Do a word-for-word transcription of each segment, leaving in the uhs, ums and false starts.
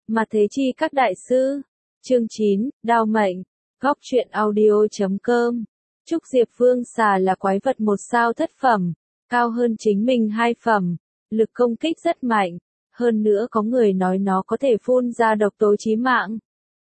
Mà thế chi các đại sư. Chương chín, Đao mệnh. Góc truyện audio chấm com. Trúc Diệp Vương xà là quái vật một sao thất phẩm, cao hơn chính mình hai phẩm, lực công kích rất mạnh, hơn nữa có người nói nó có thể phun ra độc tố chí mạng.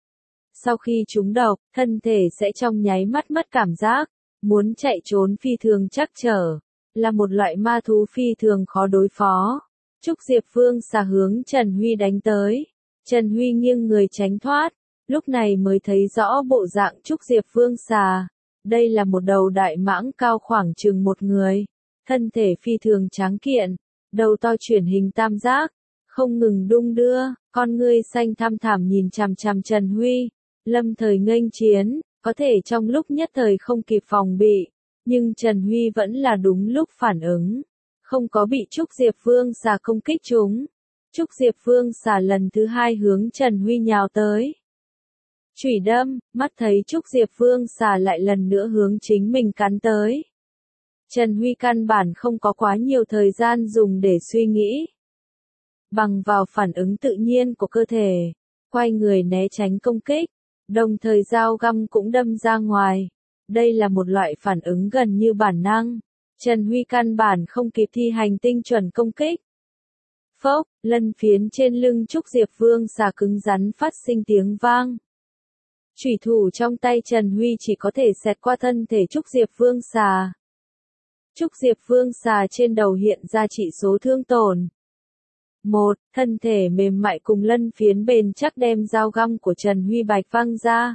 Sau khi trúng độc, thân thể sẽ trong nháy mắt mất cảm giác, muốn chạy trốn phi thường trắc trở, là một loại ma thú phi thường khó đối phó. Trúc Diệp Vương xà hướng Trần Huy đánh tới, Trần Huy nghiêng người tránh thoát, lúc này mới thấy rõ bộ dạng Trúc Diệp Vương xà. Đây là một đầu đại mãng cao khoảng chừng một người, thân thể phi thường tráng kiện, đầu to chuyển hình tam giác, không ngừng đung đưa, con ngươi xanh thăm thẳm nhìn chằm chằm Trần Huy, lâm thời nghênh chiến, có thể trong lúc nhất thời không kịp phòng bị, nhưng Trần Huy vẫn là đúng lúc phản ứng, không có bị Trúc Diệp Vương xà công kích trúng. Trúc Diệp Vương xà lần thứ hai hướng Trần Huy nhào tới. Chủy đâm, mắt thấy Trúc Diệp Vương xà lại lần nữa hướng chính mình cắn tới. Trần Huy căn bản không có quá nhiều thời gian dùng để suy nghĩ. Bằng vào phản ứng tự nhiên của cơ thể, quay người né tránh công kích, đồng thời dao găm cũng đâm ra ngoài. Đây là một loại phản ứng gần như bản năng. Trần Huy căn bản không kịp thi hành tinh chuẩn công kích. Phốc, lân phiến trên lưng Trúc Diệp Vương xà cứng rắn phát sinh tiếng vang. Chủy thủ trong tay Trần Huy chỉ có thể xẹt qua thân thể Trúc Diệp Vương xà. Trúc Diệp Vương xà trên đầu hiện ra chỉ số thương tổn. Một, thân thể mềm mại cùng lân phiến bền chắc đem dao găm của Trần Huy bạch văng ra.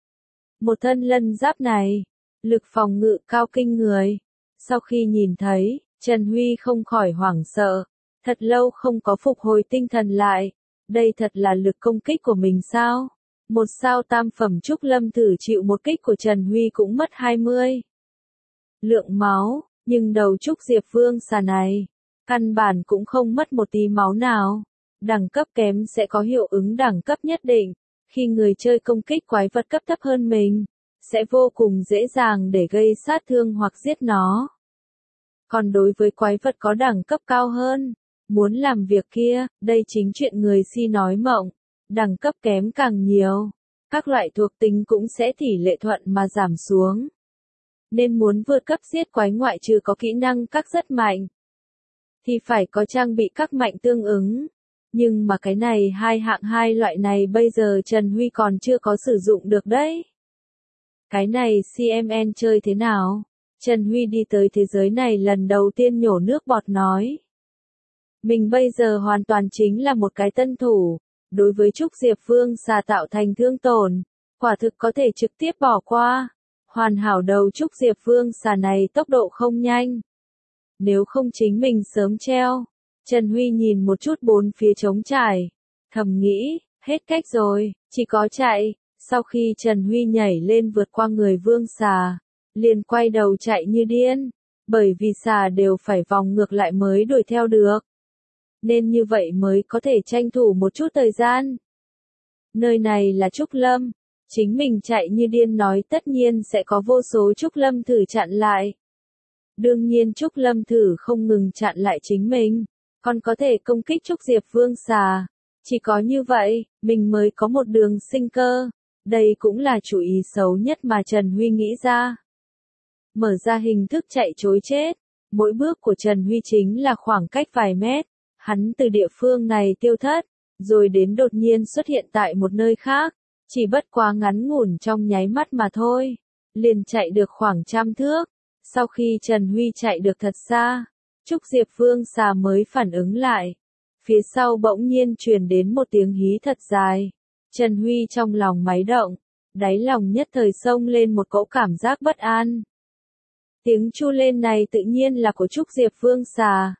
Một thân lân giáp này, lực phòng ngự cao kinh người. Sau khi nhìn thấy, Trần Huy không khỏi hoảng sợ, thật lâu không có phục hồi tinh thần lại. Đây thật là lực công kích của mình sao? Một sao tam phẩm Trúc Lâm thử chịu một kích của Trần Huy cũng mất hai mươi lượng máu, nhưng đầu Trúc Diệp Vương xà này, căn bản cũng không mất một tí máu nào. Đẳng cấp kém sẽ có hiệu ứng đẳng cấp nhất định, khi người chơi công kích quái vật cấp thấp hơn mình, sẽ vô cùng dễ dàng để gây sát thương hoặc giết nó. Còn đối với quái vật có đẳng cấp cao hơn, muốn làm việc kia, đây chính chuyện người si nói mộng. Đẳng cấp kém càng nhiều, các loại thuộc tính cũng sẽ tỷ lệ thuận mà giảm xuống. Nên muốn vượt cấp giết quái ngoại trừ có kỹ năng các rất mạnh, thì phải có trang bị các mạnh tương ứng. Nhưng mà cái này hai hạng hai loại này bây giờ Trần Huy còn chưa có sử dụng được đấy. Cái này xê em en chơi thế nào? Trần Huy đi tới thế giới này lần đầu tiên nhổ nước bọt nói. Mình bây giờ hoàn toàn chính là một cái tân thủ. Đối với Trúc Diệp Vương xà tạo thành thương tổn, quả thực có thể trực tiếp bỏ qua. Hoàn hảo đầu Trúc Diệp Vương xà này tốc độ không nhanh. Nếu không chính mình sớm treo. Trần Huy nhìn một chút bốn phía trống trải, thầm nghĩ, hết cách rồi, chỉ có chạy. Sau khi Trần Huy nhảy lên vượt qua người vương xà, liền quay đầu chạy như điên, bởi vì xà đều phải vòng ngược lại mới đuổi theo được. Nên như vậy mới có thể tranh thủ một chút thời gian. Nơi này là Trúc Lâm, chính mình chạy như điên nói tất nhiên sẽ có vô số Trúc Lâm thử chặn lại. Đương nhiên Trúc Lâm thử không ngừng chặn lại chính mình, còn có thể công kích Trúc Diệp Vương xà. Chỉ có như vậy, mình mới có một đường sinh cơ. Đây cũng là chủ ý xấu nhất mà Trần Huy nghĩ ra. Mở ra hình thức chạy trối chết, mỗi bước của Trần Huy chính là khoảng cách vài mét. Hắn từ địa phương này tiêu thất, rồi đến đột nhiên xuất hiện tại một nơi khác, chỉ bất quá ngắn ngủn trong nháy mắt mà thôi, liền chạy được khoảng trăm thước. Sau khi Trần Huy chạy được thật xa, Trúc Diệp Vương xà mới phản ứng lại. Phía sau bỗng nhiên truyền đến một tiếng hí thật dài. Trần Huy trong lòng máy động, đáy lòng nhất thời xông lên một cỗ cảm giác bất an. Tiếng chu lên này tự nhiên là của Trúc Diệp Vương xà.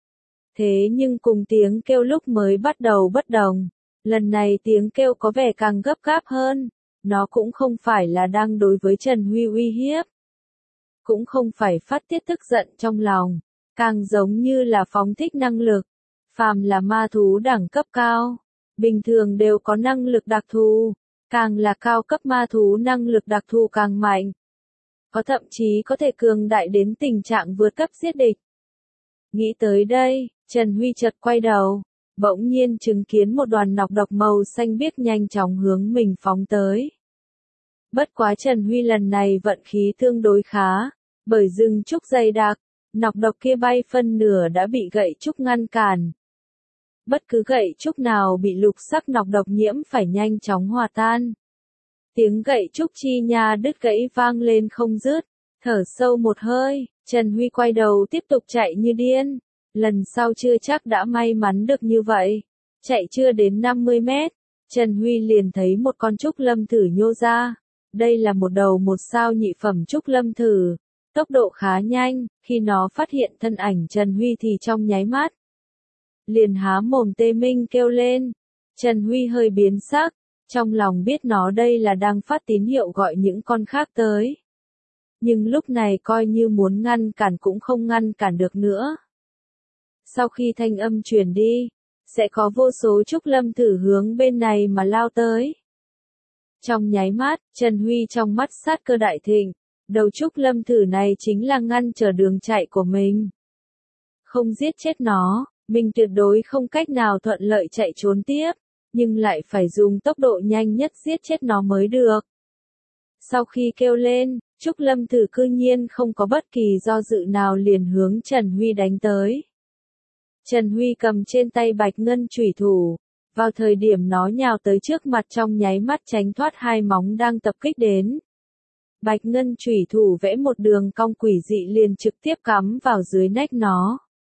Thế nhưng cùng tiếng kêu lúc mới bắt đầu bất đồng, lần này tiếng kêu có vẻ càng gấp gáp hơn, nó cũng không phải là đang đối với Trần Huy uy hiếp, cũng không phải phát tiết tức giận trong lòng, càng giống như là phóng thích năng lực. Phàm là ma thú đẳng cấp cao, bình thường đều có năng lực đặc thù, càng là cao cấp ma thú năng lực đặc thù càng mạnh, có thậm chí có thể cường đại đến tình trạng vượt cấp giết địch. Nghĩ tới đây, Trần Huy chợt quay đầu, bỗng nhiên chứng kiến một đoàn nọc độc màu xanh biếc nhanh chóng hướng mình phóng tới. Bất quá Trần Huy lần này vận khí tương đối khá, bởi rừng trúc dày đặc, nọc độc kia bay phân nửa đã bị gậy trúc ngăn cản. Bất cứ gậy trúc nào bị lục sắc nọc độc nhiễm phải nhanh chóng hòa tan. Tiếng gậy trúc chi nha đứt gãy vang lên không dứt, thở sâu một hơi, Trần Huy quay đầu tiếp tục chạy như điên. Lần sau chưa chắc đã may mắn được như vậy. Chạy chưa đến năm mươi mét, Trần Huy liền thấy một con trúc lâm thử nhô ra. Đây là một đầu một sao nhị phẩm trúc lâm thử. Tốc độ khá nhanh, khi nó phát hiện thân ảnh Trần Huy thì trong nháy mắt. Liền há mồm tê minh kêu lên. Trần Huy hơi biến sắc, trong lòng biết nó đây là đang phát tín hiệu gọi những con khác tới. Nhưng lúc này coi như muốn ngăn cản cũng không ngăn cản được nữa. Sau khi thanh âm truyền đi, sẽ có vô số trúc lâm thử hướng bên này mà lao tới. Trong nháy mắt, Trần Huy trong mắt sát cơ đại thịnh, đầu trúc lâm thử này chính là ngăn trở đường chạy của mình. Không giết chết nó, mình tuyệt đối không cách nào thuận lợi chạy trốn tiếp, nhưng lại phải dùng tốc độ nhanh nhất giết chết nó mới được. Sau khi kêu lên, trúc lâm thử cư nhiên không có bất kỳ do dự nào liền hướng Trần Huy đánh tới. Trần Huy cầm trên tay bạch ngân chủy thủ, vào thời điểm nó nhào tới trước mặt trong nháy mắt tránh thoát hai móng đang tập kích đến. Bạch ngân chủy thủ vẽ một đường cong quỷ dị liền trực tiếp cắm vào dưới nách nó.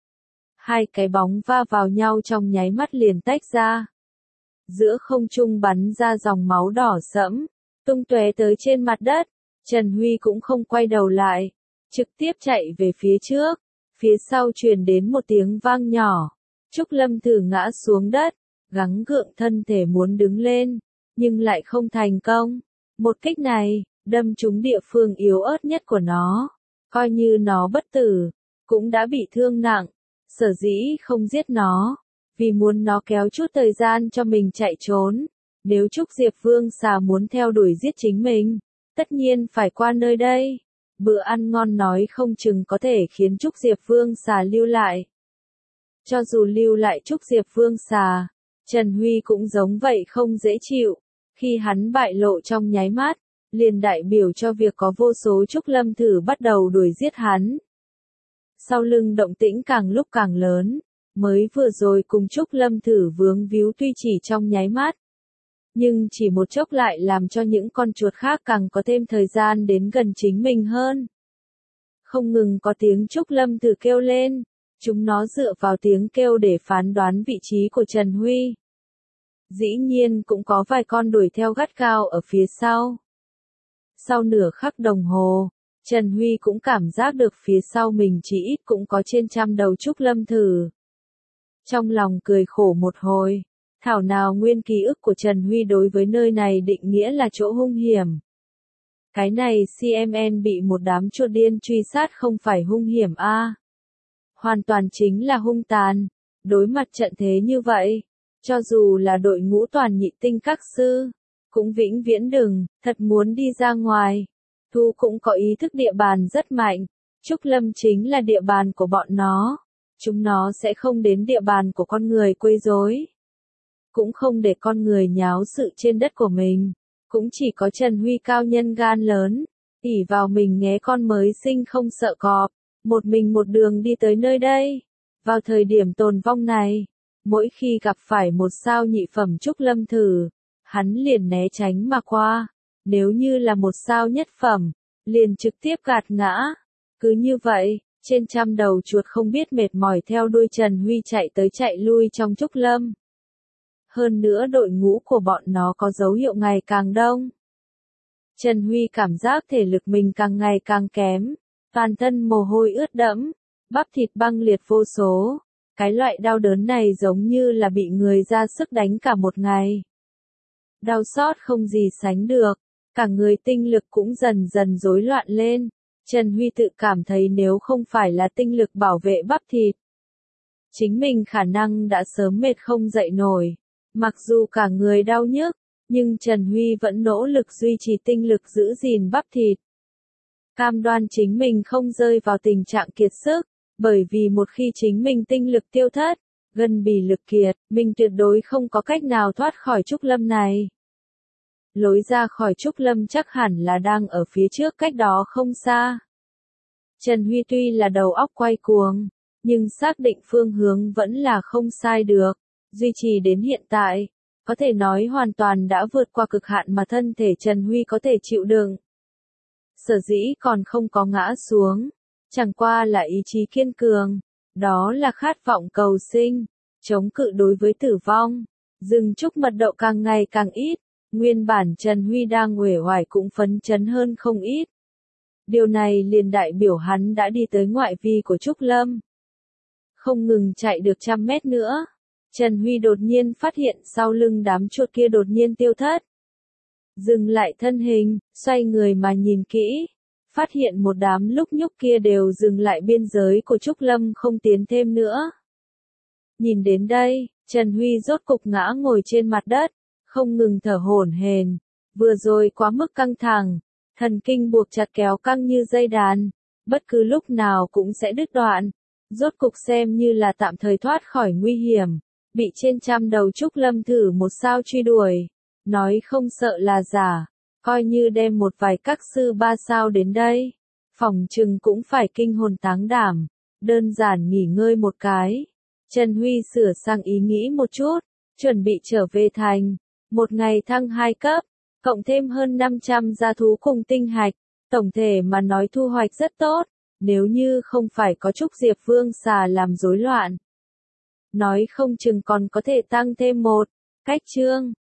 Hai cái bóng va vào nhau trong nháy mắt liền tách ra. Giữa không trung bắn ra dòng máu đỏ sẫm, tung tóe tới trên mặt đất. Trần Huy cũng không quay đầu lại, trực tiếp chạy về phía trước. Phía sau truyền đến một tiếng vang nhỏ, trúc lâm thử ngã xuống đất, gắng gượng thân thể muốn đứng lên, nhưng lại không thành công. Một kích này, đâm trúng địa phương yếu ớt nhất của nó, coi như nó bất tử, cũng đã bị thương nặng. Sở dĩ không giết nó, vì muốn nó kéo chút thời gian cho mình chạy trốn. Nếu Trúc Diệp Vương xà muốn theo đuổi giết chính mình, tất nhiên phải qua nơi đây. Bữa ăn ngon nói không chừng có thể khiến Trúc Diệp Vương xà lưu lại. Cho dù lưu lại Trúc Diệp Vương xà, Trần Huy cũng giống vậy không dễ chịu. Khi hắn bại lộ trong nháy mắt, liền đại biểu cho việc có vô số Trúc Lâm thử bắt đầu đuổi giết hắn. Sau lưng động tĩnh càng lúc càng lớn, mới vừa rồi cùng Trúc Lâm thử vướng víu tuy chỉ trong nháy mắt. Nhưng chỉ một chốc lại làm cho những con chuột khác càng có thêm thời gian đến gần chính mình hơn. Không ngừng có tiếng Trúc Lâm thử kêu lên, chúng nó dựa vào tiếng kêu để phán đoán vị trí của Trần Huy. Dĩ nhiên cũng có vài con đuổi theo gắt gao ở phía sau. Sau nửa khắc đồng hồ, Trần Huy cũng cảm giác được phía sau mình chỉ ít cũng có trên trăm đầu Trúc Lâm thử. Trong lòng cười khổ một hồi. Thảo nào nguyên ký ức của Trần Huy đối với nơi này định nghĩa là chỗ hung hiểm. Cái này xê em en bị một đám chuột điên truy sát không phải hung hiểm a, à. Hoàn toàn chính là hung tàn. Đối mặt trận thế như vậy, cho dù là đội ngũ toàn nhị tinh các sư, cũng vĩnh viễn đừng, thật muốn đi ra ngoài. Thu cũng có ý thức địa bàn rất mạnh. Trúc Lâm chính là địa bàn của bọn nó. Chúng nó sẽ không đến địa bàn của con người quấy rối. Cũng không để con người nháo sự trên đất của mình. Cũng chỉ có Trần Huy cao nhân gan lớn, ỷ vào mình nghé con mới sinh không sợ cọp, một mình một đường đi tới nơi đây. Vào thời điểm tồn vong này, mỗi khi gặp phải một sao nhị phẩm Trúc Lâm thử, hắn liền né tránh mà qua. Nếu như là một sao nhất phẩm, liền trực tiếp gạt ngã. Cứ như vậy, trên trăm đầu chuột không biết mệt mỏi theo đuôi Trần Huy chạy tới chạy lui trong Trúc Lâm. Hơn nữa đội ngũ của bọn nó có dấu hiệu ngày càng đông. Trần Huy cảm giác thể lực mình càng ngày càng kém, toàn thân mồ hôi ướt đẫm, bắp thịt băng liệt vô số. Cái loại đau đớn này giống như là bị người ra sức đánh cả một ngày. Đau xót không gì sánh được, cả người tinh lực cũng dần dần rối loạn lên. Trần Huy tự cảm thấy nếu không phải là tinh lực bảo vệ bắp thịt, chính mình khả năng đã sớm mệt không dậy nổi. Mặc dù cả người đau nhức, nhưng Trần Huy vẫn nỗ lực duy trì tinh lực giữ gìn bắp thịt. Cam đoan chính mình không rơi vào tình trạng kiệt sức, bởi vì một khi chính mình tinh lực tiêu thất, Gân bì lực kiệt, mình tuyệt đối không có cách nào thoát khỏi trúc lâm này. Lối ra khỏi trúc lâm chắc hẳn là đang ở phía trước cách đó không xa. Trần Huy tuy là đầu óc quay cuồng, nhưng xác định phương hướng vẫn là không sai được. Duy trì đến hiện tại, có thể nói hoàn toàn đã vượt qua cực hạn mà thân thể Trần Huy có thể chịu đựng. Sở dĩ còn không có ngã xuống, chẳng qua là ý chí kiên cường, đó là khát vọng cầu sinh, chống cự đối với tử vong. Rừng trúc mật đậu càng ngày càng ít, nguyên bản Trần Huy đang uể oải cũng phấn chấn hơn không ít. Điều này liền đại biểu hắn đã đi tới ngoại vi của trúc lâm. Không ngừng chạy được trăm mét nữa, Trần Huy đột nhiên phát hiện sau lưng đám chuột kia đột nhiên tiêu thất. Dừng lại thân hình, xoay người mà nhìn kỹ, phát hiện một đám lúc nhúc kia đều dừng lại biên giới của trúc lâm không tiến thêm nữa. Nhìn đến đây, Trần Huy rốt cục ngã ngồi trên mặt đất, không ngừng thở hổn hển, vừa rồi quá mức căng thẳng, thần kinh buộc chặt kéo căng như dây đàn, bất cứ lúc nào cũng sẽ đứt đoạn. Rốt cục xem như là tạm thời thoát khỏi nguy hiểm, bị trên trăm đầu trúc lâm thử một sao truy đuổi, nói không sợ là giả, coi như đem một vài các sư ba sao đến đây, phỏng chừng cũng phải kinh hồn táng đảm, đơn giản nghỉ ngơi một cái. Trần Huy sửa sang ý nghĩ một chút, chuẩn bị trở về thành, một ngày thăng hai cấp, cộng thêm hơn năm trăm gia thú cùng tinh hạch, tổng thể mà nói thu hoạch rất tốt. Nếu như không phải có Trúc Diệp Vương xà làm rối loạn, nói không chừng còn có thể tăng thêm một cách chương.